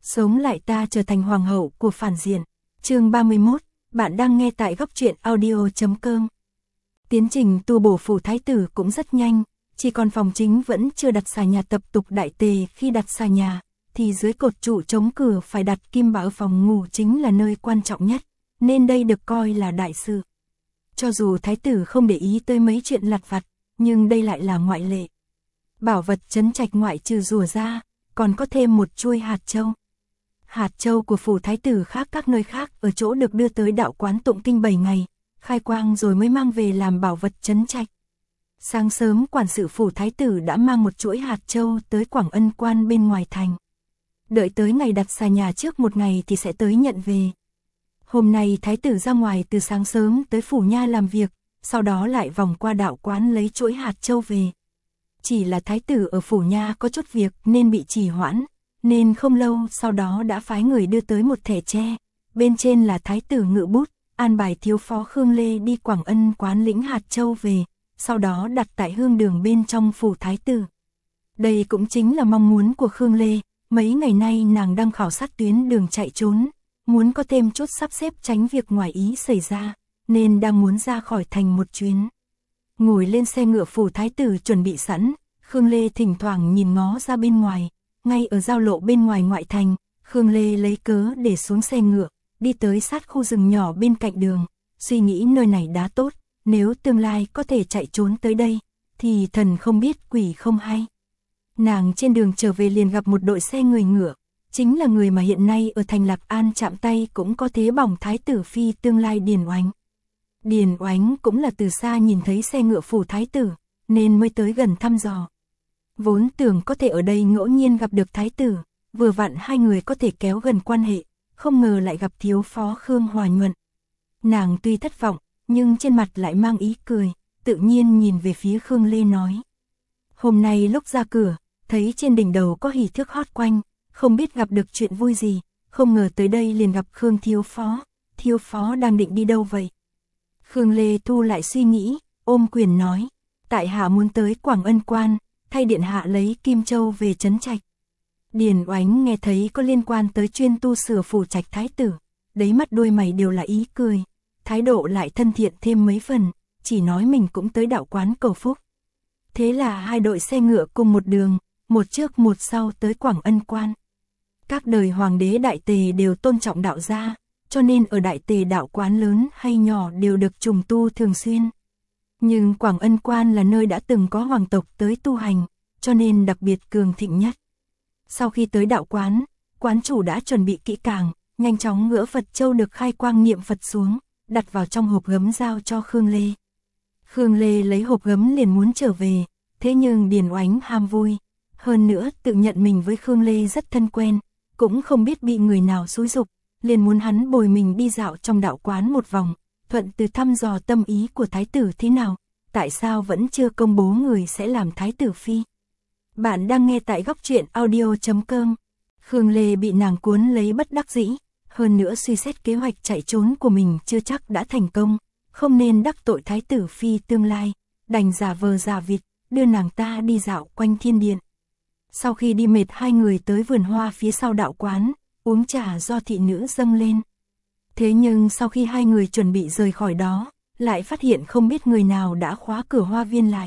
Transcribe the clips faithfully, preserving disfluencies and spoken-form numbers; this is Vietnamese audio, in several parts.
Sống lại ta trở thành hoàng hậu của phản diện. Chương ba mươi mốt, bạn đang nghe tại góc truyện audio chấm com. Tiến trình tu bổ phủ thái tử cũng rất nhanh, chỉ còn phòng chính vẫn chưa đặt xà nhà tập tục đại tề. Khi đặt xà nhà, thì dưới cột trụ chống cửa phải đặt kim bảo. Phòng ngủ chính là nơi quan trọng nhất, nên đây được coi là đại sự. Cho dù thái tử không để ý tới mấy chuyện lặt vặt, nhưng đây lại là ngoại lệ. Bảo vật trấn trạch ngoại trừ rùa ra, còn có thêm một chuôi hạt châu. Hạt châu của phủ thái tử khác các nơi khác ở chỗ được đưa tới đạo quán tụng kinh bảy ngày, khai quang rồi mới mang về làm bảo vật trấn trạch. Sáng sớm quản sự phủ thái tử đã mang một chuỗi hạt châu tới Quảng Ân Quan bên ngoài thành. Đợi tới ngày đặt xà nhà trước một ngày thì sẽ tới nhận về. Hôm nay thái tử ra ngoài từ sáng sớm tới phủ nha làm việc, sau đó lại vòng qua đạo quán lấy chuỗi hạt châu về. Chỉ là thái tử ở phủ nha có chút việc nên bị trì hoãn, nên không lâu sau đó đã phái người đưa tới một thẻ tre, bên trên là thái tử ngự bút, an bài thiếu phó Khương Lê đi Quảng Ân quán lĩnh hạt châu về, sau đó đặt tại hương đường bên trong phủ thái tử. Đây cũng chính là mong muốn của Khương Lê, mấy ngày nay nàng đang khảo sát tuyến đường chạy trốn, muốn có thêm chút sắp xếp tránh việc ngoài ý xảy ra, nên đang muốn ra khỏi thành một chuyến. Ngồi lên xe ngựa phủ thái tử chuẩn bị sẵn, Khương Lê thỉnh thoảng nhìn ngó ra bên ngoài, ngay ở giao lộ bên ngoài ngoại thành, Khương Lê lấy cớ để xuống xe ngựa, đi tới sát khu rừng nhỏ bên cạnh đường, suy nghĩ nơi này đá tốt, nếu tương lai có thể chạy trốn tới đây, thì thần không biết quỷ không hay. Nàng trên đường trở về liền gặp một đội xe người ngựa, chính là người mà hiện nay ở thành Lạc An chạm tay cũng có thế bỏng thái tử phi tương lai Điền Oánh. Điền Oánh cũng là từ xa nhìn thấy xe ngựa phủ thái tử, nên mới tới gần thăm dò. Vốn tưởng có thể ở đây ngẫu nhiên gặp được thái tử, vừa vặn hai người có thể kéo gần quan hệ, không ngờ lại gặp thiếu phó Khương Hòa Nhuận. Nàng tuy thất vọng, nhưng trên mặt lại mang ý cười, tự nhiên nhìn về phía Khương Lê nói. Hôm nay lúc ra cửa, thấy trên đỉnh đầu có hỉ thước hót quanh, không biết gặp được chuyện vui gì, không ngờ tới đây liền gặp Khương thiếu phó, thiếu phó đang định đi đâu vậy? Khương Lê thu lại suy nghĩ, ôm quyền nói, tại hạ muốn tới Quảng Ân Quan, thay điện hạ lấy Kim Châu về trấn trạch. Điền Oánh nghe thấy có liên quan tới chuyên tu sửa phủ trạch thái tử, đấy mắt đôi mày đều là ý cười, thái độ lại thân thiện thêm mấy phần, chỉ nói mình cũng tới đạo quán cầu phúc. Thế là hai đội xe ngựa cùng một đường, một trước một sau tới Quảng Ân Quan. Các đời hoàng đế đại tề đều tôn trọng đạo gia, cho nên ở đại tề đạo quán lớn hay nhỏ đều được trùng tu thường xuyên. Nhưng Quảng Ân Quan là nơi đã từng có hoàng tộc tới tu hành, cho nên đặc biệt cường thịnh nhất. Sau khi tới đạo quán, quán chủ đã chuẩn bị kỹ càng, nhanh chóng gỡ Phật châu được khai quang niệm Phật xuống, đặt vào trong hộp gấm giao cho Khương Lê. Khương Lê lấy hộp gấm liền muốn trở về, thế nhưng Điền Oánh ham vui, hơn nữa tự nhận mình với Khương Lê rất thân quen, cũng không biết bị người nào xúi giục, liền muốn hắn bồi mình đi dạo trong đạo quán một vòng, thuận từ thăm dò tâm ý của thái tử thế nào, tại sao vẫn chưa công bố người sẽ làm thái tử phi. Bạn đang nghe tại góc truyện audio chấm com. Khương Lê bị nàng cuốn lấy bất đắc dĩ, hơn nữa suy xét kế hoạch chạy trốn của mình chưa chắc đã thành công, không nên đắc tội thái tử phi tương lai, đành giả vờ giả vịt, đưa nàng ta đi dạo quanh thiên điện. Sau khi đi mệt hai người tới vườn hoa phía sau đạo quán, uống trà do thị nữ dâng lên. Thế nhưng sau khi hai người chuẩn bị rời khỏi đó, lại phát hiện không biết người nào đã khóa cửa hoa viên lại.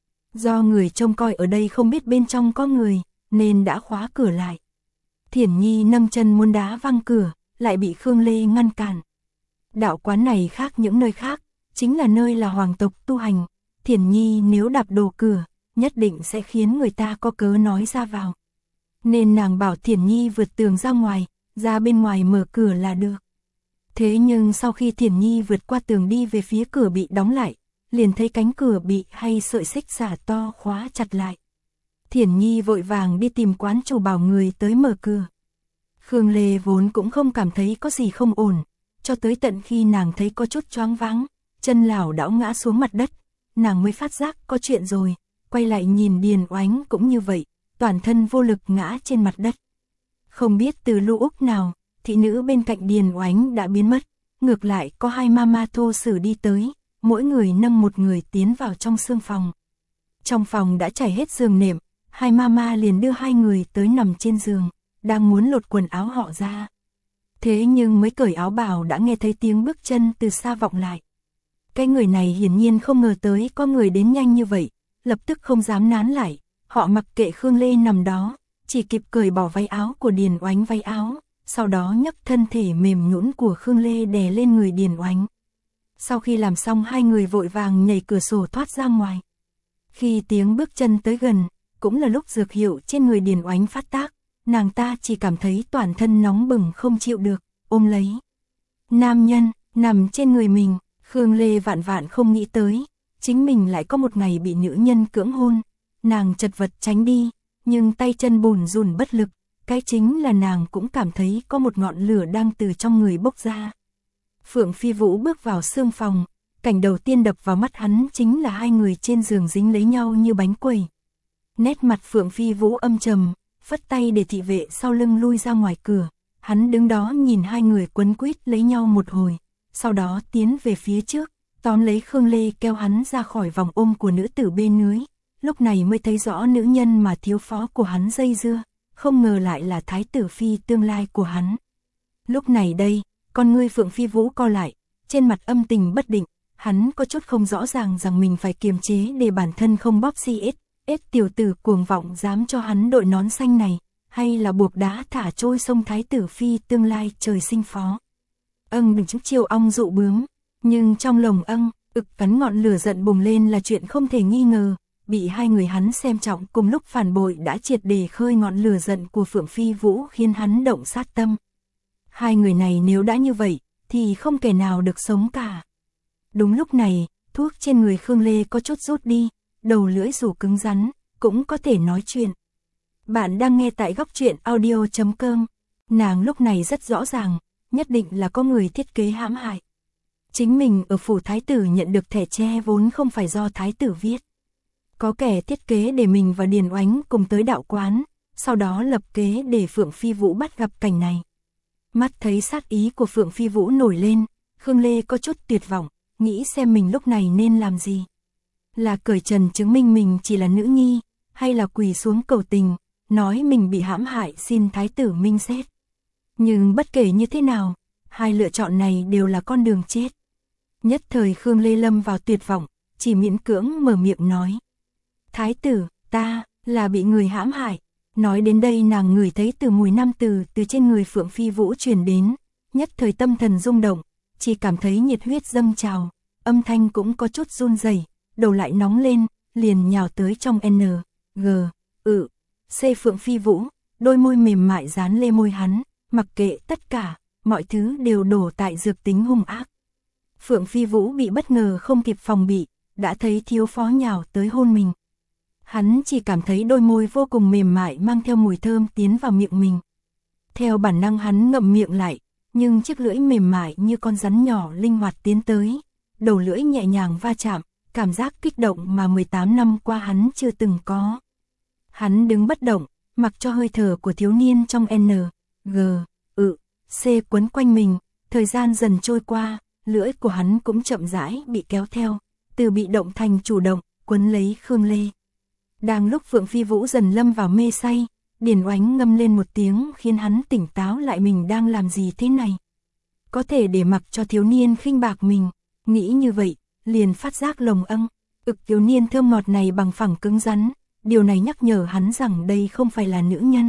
Do người trông coi ở đây không biết bên trong có người, nên đã khóa cửa lại. Thiển Nhi nâng chân muốn đá văng cửa, lại bị Khương Lê ngăn cản. Đạo quán này khác những nơi khác, chính là nơi là hoàng tộc tu hành. Thiển Nhi nếu đạp đổ cửa, nhất định sẽ khiến người ta có cớ nói ra vào. Nên nàng bảo Thiển Nhi vượt tường ra ngoài, ra bên ngoài mở cửa là được. Thế nhưng sau khi Thiển Nhi vượt qua tường đi về phía cửa bị đóng lại, liền thấy cánh cửa bị hay sợi xích xả to khóa chặt lại. Thiển Nhi vội vàng đi tìm quán chủ bảo người tới mở cửa. Khương Lê vốn cũng không cảm thấy có gì không ổn, cho tới tận khi nàng thấy có chút choáng váng, chân lảo đảo ngã xuống mặt đất, nàng mới phát giác có chuyện rồi, quay lại nhìn Điền Oánh cũng như vậy, toàn thân vô lực ngã trên mặt đất. Không biết từ lúc nào, thị nữ bên cạnh Điền Oánh đã biến mất, ngược lại có hai mama thô sử đi tới, mỗi người nâng một người tiến vào trong sương phòng. Trong phòng đã trải hết giường nệm, hai mama liền đưa hai người tới nằm trên giường, đang muốn lột quần áo họ ra. Thế nhưng mới cởi áo bào đã nghe thấy tiếng bước chân từ xa vọng lại. Cái người này hiển nhiên không ngờ tới có người đến nhanh như vậy, lập tức không dám nán lại, họ mặc kệ Khương Lê nằm đó, chỉ kịp cởi bỏ váy áo của Điền Oánh váy áo, sau đó nhấc thân thể mềm nhũn của Khương Lê đè lên người Điền Oánh. Sau khi làm xong hai người vội vàng nhảy cửa sổ thoát ra ngoài. Khi tiếng bước chân tới gần, cũng là lúc dược hiệu trên người Điền Oánh phát tác, nàng ta chỉ cảm thấy toàn thân nóng bừng không chịu được, ôm lấy nam nhân nằm trên người mình. Khương Lê vạn vạn không nghĩ tới, chính mình lại có một ngày bị nữ nhân cưỡng hôn, nàng chật vật tránh đi, nhưng tay chân bùn rùn bất lực, cái chính là nàng cũng cảm thấy có một ngọn lửa đang từ trong người bốc ra. Phượng Phi Vũ bước vào sương phòng, cảnh đầu tiên đập vào mắt hắn chính là hai người trên giường dính lấy nhau như bánh quẩy. Nét mặt Phượng Phi Vũ âm trầm, phất tay để thị vệ sau lưng lui ra ngoài cửa, hắn đứng đó nhìn hai người quấn quýt lấy nhau một hồi. Sau đó tiến về phía trước, tóm lấy Khương Lê kéo hắn ra khỏi vòng ôm của nữ tử bên dưới, lúc này mới thấy rõ nữ nhân mà thiếu phó của hắn dây dưa, không ngờ lại là thái tử phi tương lai của hắn. Lúc này đây, con ngươi Phượng Phi Vũ co lại, trên mặt âm tình bất định, hắn có chút không rõ ràng rằng mình phải kiềm chế để bản thân không bóp xi ết, ết tiểu tử cuồng vọng dám cho hắn đội nón xanh này, hay là buộc đá thả trôi sông thái tử phi tương lai trời sinh phó. Âng đừng chút chiêu ong dụ bướm, nhưng trong lòng âng, ực cắn ngọn lửa giận bùng lên là chuyện không thể nghi ngờ, bị hai người hắn xem trọng cùng lúc phản bội đã triệt để khơi ngọn lửa giận của Phượng Phi Vũ khiến hắn động sát tâm. Hai người này nếu đã như vậy, thì không kẻ nào được sống cả. Đúng lúc này, thuốc trên người Khương Lê có chút rút đi, đầu lưỡi dù cứng rắn, cũng có thể nói chuyện. Bạn đang nghe tại góc truyện audio chấm com, nàng lúc này rất rõ ràng, nhất định là có người thiết kế hãm hại. Chính mình ở phủ thái tử nhận được thẻ tre vốn không phải do thái tử viết. Có kẻ thiết kế để mình và Điền Oánh cùng tới đạo quán, sau đó lập kế để Phượng Phi Vũ bắt gặp cảnh này. Mắt thấy sát ý của Phượng Phi Vũ nổi lên, Khương Lê có chút tuyệt vọng, nghĩ xem mình lúc này nên làm gì. Là cởi trần chứng minh mình chỉ là nữ nhi, hay là quỳ xuống cầu tình, nói mình bị hãm hại xin thái tử minh xét. Nhưng bất kể như thế nào, hai lựa chọn này đều là con đường chết. Nhất thời Khương Lê lâm vào tuyệt vọng, chỉ miễn cưỡng mở miệng nói. Thái tử, ta, là bị người hãm hại. Nói đến đây nàng ngửi thấy từ mùi nam từ từ trên người Phượng Phi Vũ truyền đến, nhất thời tâm thần rung động, chỉ cảm thấy nhiệt huyết dâng trào, âm thanh cũng có chút run rẩy, đầu lại nóng lên, liền nhào tới trong N, G, ự, C Phượng Phi Vũ, đôi môi mềm mại dán lên môi hắn, mặc kệ tất cả, mọi thứ đều đổ tại dược tính hung ác. Phượng Phi Vũ bị bất ngờ không kịp phòng bị, đã thấy thiếu phó nhào tới hôn mình. Hắn chỉ cảm thấy đôi môi vô cùng mềm mại mang theo mùi thơm tiến vào miệng mình. Theo bản năng hắn ngậm miệng lại, nhưng chiếc lưỡi mềm mại như con rắn nhỏ linh hoạt tiến tới, đầu lưỡi nhẹ nhàng va chạm, cảm giác kích động mà mười tám năm qua hắn chưa từng có. Hắn đứng bất động, mặc cho hơi thở của thiếu niên trong N, G, ự, C quấn quanh mình, thời gian dần trôi qua, lưỡi của hắn cũng chậm rãi bị kéo theo, từ bị động thành chủ động, quấn lấy Khương Lê. Đang lúc Phượng Phi Vũ dần lâm vào mê say, Điền Oánh ngâm lên một tiếng khiến hắn tỉnh táo lại mình đang làm gì thế này. Có thể để mặc cho thiếu niên khinh bạc mình, nghĩ như vậy, liền phát giác lồng âng, ực thiếu niên thơm ngọt này bằng phẳng cứng rắn, điều này nhắc nhở hắn rằng đây không phải là nữ nhân,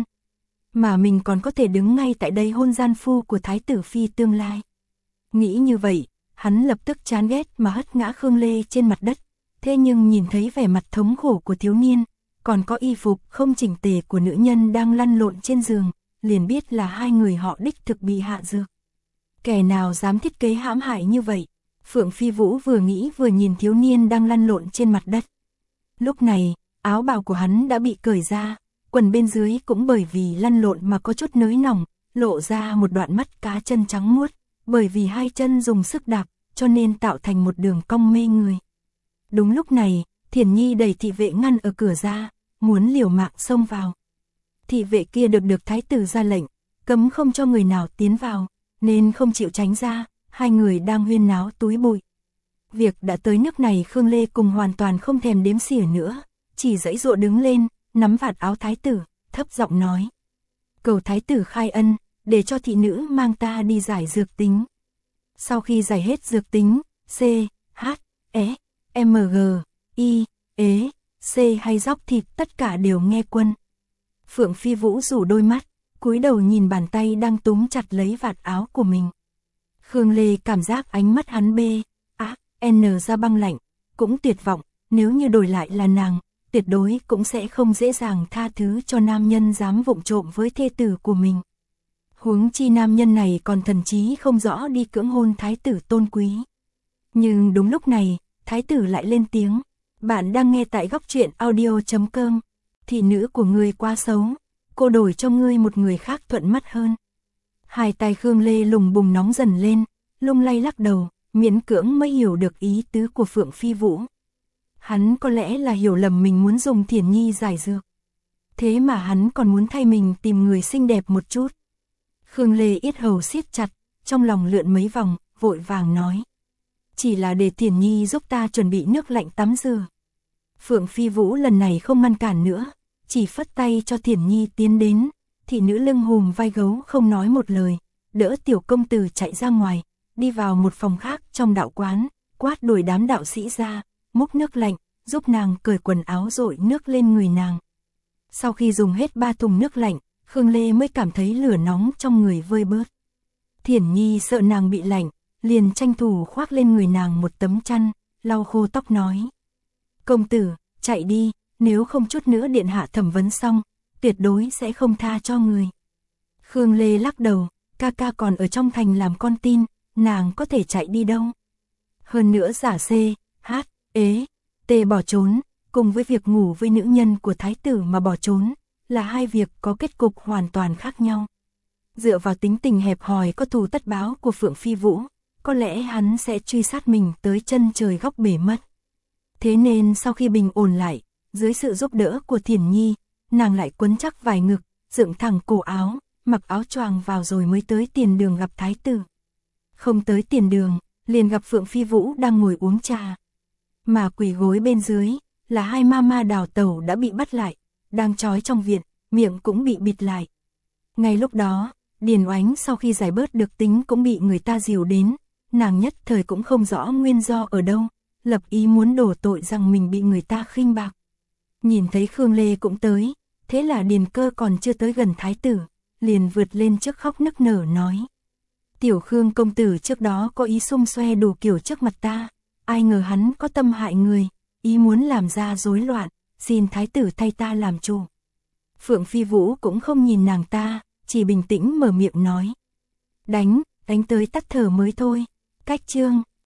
mà mình còn có thể đứng ngay tại đây hôn gian phu của thái tử phi tương lai. Nghĩ như vậy, hắn lập tức chán ghét mà hất ngã Khương Lê trên mặt đất, thế nhưng nhìn thấy vẻ mặt thống khổ của thiếu niên, còn có y phục không chỉnh tề của nữ nhân đang lăn lộn trên giường, liền biết là hai người họ đích thực bị hạ dược. Kẻ nào dám thiết kế hãm hại như vậy? Phượng Phi Vũ vừa nghĩ vừa nhìn thiếu niên đang lăn lộn trên mặt đất. Lúc này, áo bào của hắn đã bị cởi ra, quần bên dưới cũng bởi vì lăn lộn mà có chút nới nỏng, lộ ra một đoạn mắt cá chân trắng muốt, bởi vì hai chân dùng sức đạp, cho nên tạo thành một đường cong mê người. Đúng lúc này, Thiển Nhi đẩy thị vệ ngăn ở cửa ra, muốn liều mạng xông vào. Thị vệ kia được được thái tử ra lệnh, cấm không cho người nào tiến vào, nên không chịu tránh ra, hai người đang huyên náo túi bụi. Việc đã tới nước này Khương Lê cùng hoàn toàn không thèm đếm xỉa nữa, chỉ giãy giụa đứng lên, nắm vạt áo thái tử, thấp giọng nói. cầu thái tử khai ân, để cho thị nữ mang ta đi giải dược tính. Sau khi giải hết dược tính, C, H, E, M, G, I, ế, C hay dóc thịt tất cả đều nghe quân. Phượng Phi Vũ rủ đôi mắt, cúi đầu nhìn bàn tay đang túm chặt lấy vạt áo của mình. Khương Lê cảm giác ánh mắt hắn B, A, N ra băng lạnh, cũng tuyệt vọng, nếu như đổi lại là nàng, tuyệt đối cũng sẽ không dễ dàng tha thứ cho nam nhân dám vụng trộm với thê tử của mình. Huống chi nam nhân này còn thần trí không rõ đi cưỡng hôn thái tử tôn quý. Nhưng đúng lúc này, thái tử lại lên tiếng, bạn đang nghe tại góc truyện audio chấm com, thị nữ của ngươi quá xấu, cô đổi cho ngươi một người khác thuận mắt hơn. Hai tay Khương Lê lùng bùng nóng dần lên, lung lay lắc đầu, miễn cưỡng mới hiểu được ý tứ của Phượng Phi Vũ. Hắn có lẽ là hiểu lầm mình muốn dùng Thiển Nhi giải dược. Thế mà hắn còn muốn thay mình tìm người xinh đẹp một chút. Khương Lê yết hầu siết chặt, trong lòng lượn mấy vòng, vội vàng nói. Chỉ là để Thiển Nhi giúp ta chuẩn bị nước lạnh tắm rửa. Phượng Phi Vũ lần này không ngăn cản nữa, chỉ phất tay cho Thiển Nhi tiến đến. Thị nữ lưng hùm vai gấu không nói một lời, đỡ tiểu công tử chạy ra ngoài, đi vào một phòng khác trong đạo quán, quát đuổi đám đạo sĩ ra, múc nước lạnh, giúp nàng cởi quần áo dội nước lên người nàng. Sau khi dùng hết ba thùng nước lạnh, Khương Lê mới cảm thấy lửa nóng trong người vơi bớt. Thiển Nhi sợ nàng bị lạnh, liền tranh thủ khoác lên người nàng một tấm chăn, lau khô tóc nói. Công tử, chạy đi, nếu không chút nữa điện hạ thẩm vấn xong, tuyệt đối sẽ không tha cho người. Khương Lê lắc đầu, ca ca còn ở trong thành làm con tin, nàng có thể chạy đi đâu. Hơn nữa giả C, H, ế, T bỏ trốn, cùng với việc ngủ với nữ nhân của thái tử mà bỏ trốn, là hai việc có kết cục hoàn toàn khác nhau. Dựa vào tính tình hẹp hòi có thù tất báo của Phượng Phi Vũ, có lẽ hắn sẽ truy sát mình tới chân trời góc bể mất. Thế nên sau khi bình ổn lại, dưới sự giúp đỡ của Thiển Nhi, nàng lại quấn chắc vài ngực, dựng thẳng cổ áo, mặc áo choàng vào rồi mới tới tiền đường gặp thái tử. Không tới tiền đường, liền gặp Phượng Phi Vũ đang ngồi uống trà. Mà quỳ gối bên dưới, là hai ma ma đào tẩu đã bị bắt lại, đang trói trong viện, miệng cũng bị bịt lại. Ngay lúc đó, Điền Oánh sau khi giải bớt được tính cũng bị người ta dìu đến, nàng nhất thời cũng không rõ nguyên do ở đâu, lập ý muốn đổ tội rằng mình bị người ta khinh bạc. Nhìn thấy Khương Lê cũng tới, thế là Điền Cơ còn chưa tới gần thái tử, liền vượt lên trước khóc nức nở nói. Tiểu Khương công tử trước đó có ý xung xoe đủ kiểu trước mặt ta, ai ngờ hắn có tâm hại người, ý muốn làm ra rối loạn, xin thái tử thay ta làm chủ. Phượng Phi Vũ cũng không nhìn nàng ta, chỉ bình tĩnh mở miệng nói. Đánh, đánh tới tắt thở mới thôi. Cách chương